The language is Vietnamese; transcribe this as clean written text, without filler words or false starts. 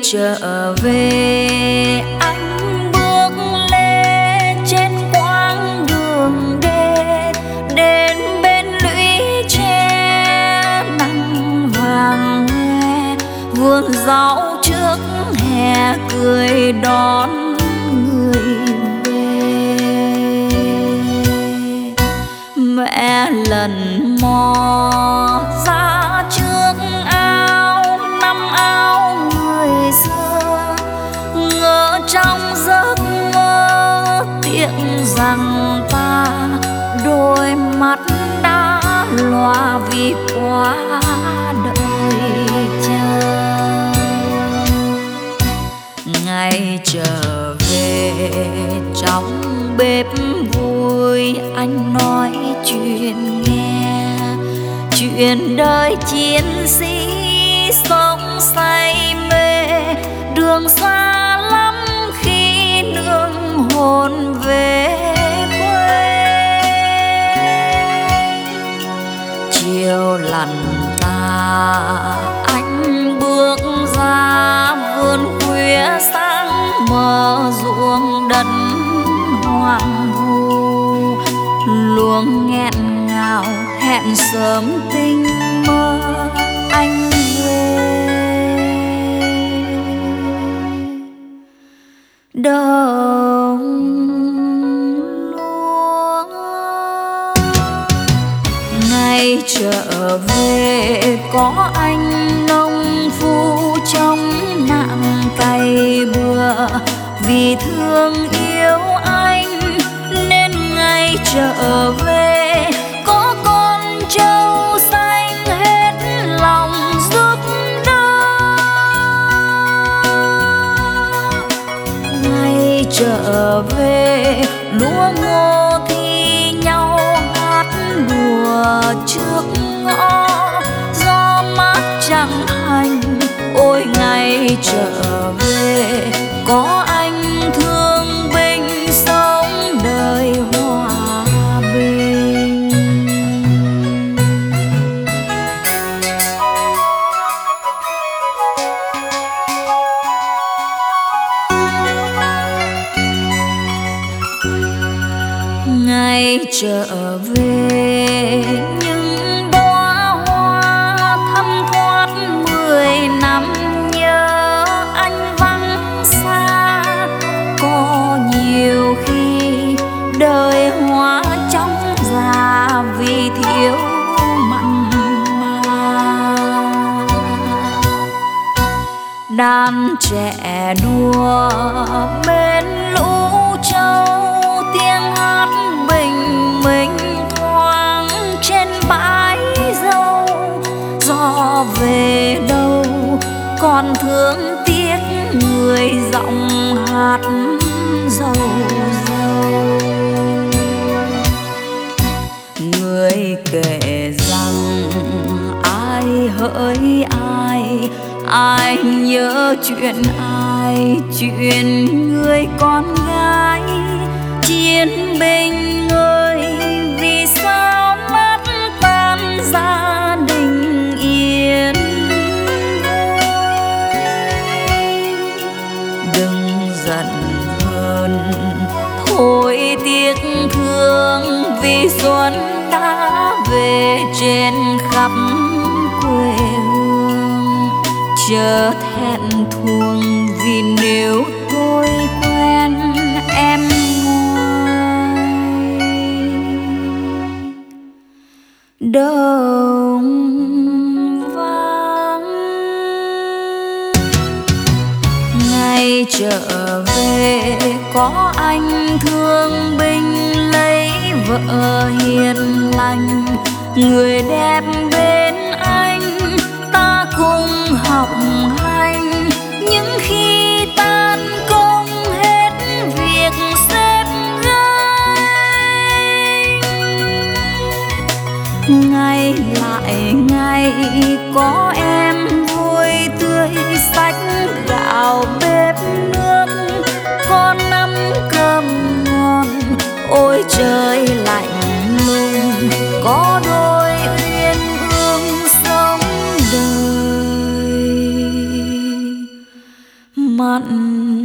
trở về anh bước lên trên quãng đường đê, đến bên lũy tre nắng vàng hoe, vườn rau trước hè cười đón người về. Mẹ lần mò ra trước ao năm áo người xưa, ngỡ trong giấc mơ tiếc rằng ta đôi mắt đã lòa vì quá đợi chờ. Ngày trở về trong bếp vui anh nói chuyện nghe, chuyện đời chiến sĩ sống say mê, đường xa lắm khi nương hồn về quê. Chiều lặn ta anh bước ra vườn khuya sáng mờ ruộng đất hoang vu, luống nghẹn ngào hẹn sớm tinh mơ anh về. Đồng luống ngày trở về có anh nông phu trong nặng cày bừa, vì thương yêu anh nên ngày trở về có con trâu xanh hết lòng giúp đỡ. Ngày trở về lúa ngô thi nhau hát đùa trước ngõ, gió mát chẳng hành. Ôi ngày trở về có anh thương binh sống đời hòa bình. Ngày trở về những đóa hoa thắm thoát 10 năm nhớ anh vắng xa. Có nhiều khi đời hóa trong già vì thiếu mặn mà. Đàn trẻ đua bên lũ trâu, tiếng hát bình minh thoáng trên bãi dâu. Gió về đâu còn thương tiếc người giọng hát dâu dâu. Người kể rằng ai hỡi ai, ai nhớ chuyện ai, chuyện người con gái chiến binh ơi. Vì sao mắt tan gia đình yên vui. Đừng giận hơn thôi tiếc thương, vì xuân đã về trên khắp quê hương. Chớ thẹn thùng vì nếu tôi quen em ngoài đồng vắng. Ngày trở về có anh thương binh lấy vợ hiền lành, người đẹp bên anh ta cùng học hành. Những khi tan công hết việc xếp gánh, ngày lại ngày có em vui tươi xách gạo bếp nước, có năm cơm ngon. Ôi trời lạnh lùng có đôi uyên ương sống đời mặn.